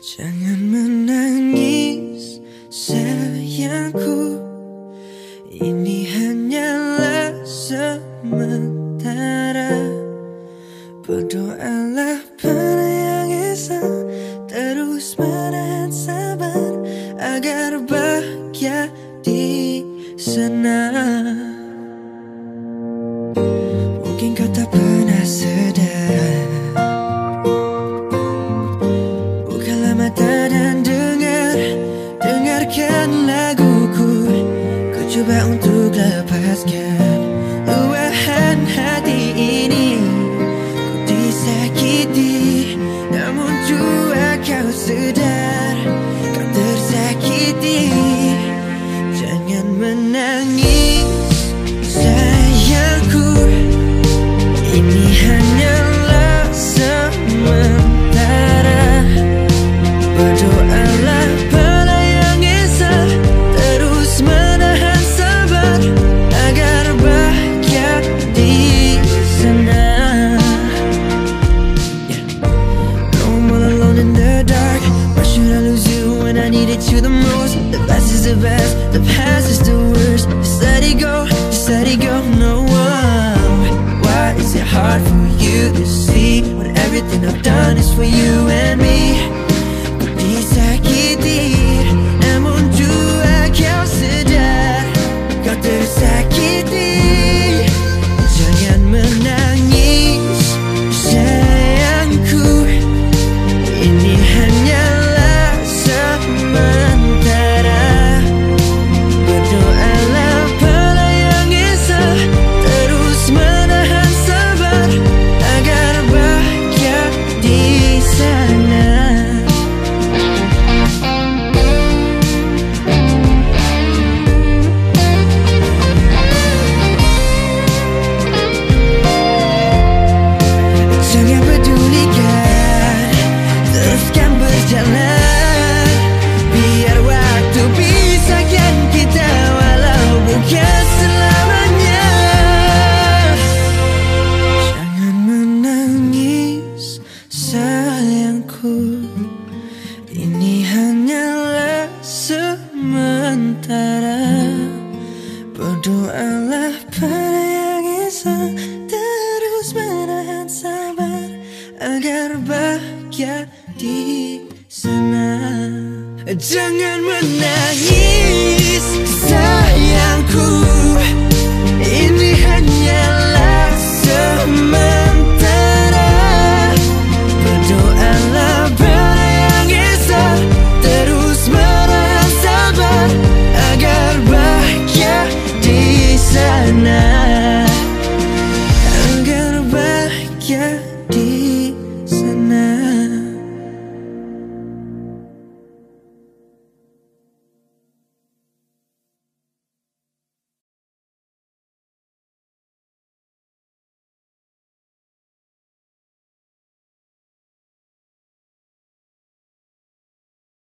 Jangan menangis sayangku, ini hanyalah sementara. Berdoalah pada Yang Esa, terus menahan sabar agar bahagia di sana. Mungkin kau tak pernah sadar, bukalah mata dan dengarkan laguku. Ku coba untuk lepaskan luahan hati ini. Ku disakiti, namun jua kau sedar kau tersakiti. Jangan menangis sayangku, ini hanyalah sementara. Berdoalah pada Yang Esa, terus menahan sabar agar bahagia di sana. No more alone in the dark. Why should I lose you when I needed you the most? The past is the best, the past is the worst. Just let it go, just let it go. No one. Why is it hard for you to see when everything I've done is for you and me? Ku disakiti, namun jua kau sedar kau tersakiti. Jangan menangis sayangku, ini hanyalah sementara. Berdoalah pada Yang Esa, terus menahan sabar agar bahagia di sana. Jangan pedulikan, teruskan berjalan, biar waktu pisahkan kita walau bukan selamanya. Jangan menangis sayangku, ini hanyalah sementara. Berdoalah pada Yang Esa, terus menahan sabar agar bahagia di sana. Jangan menangis sayangku, ini hanyalah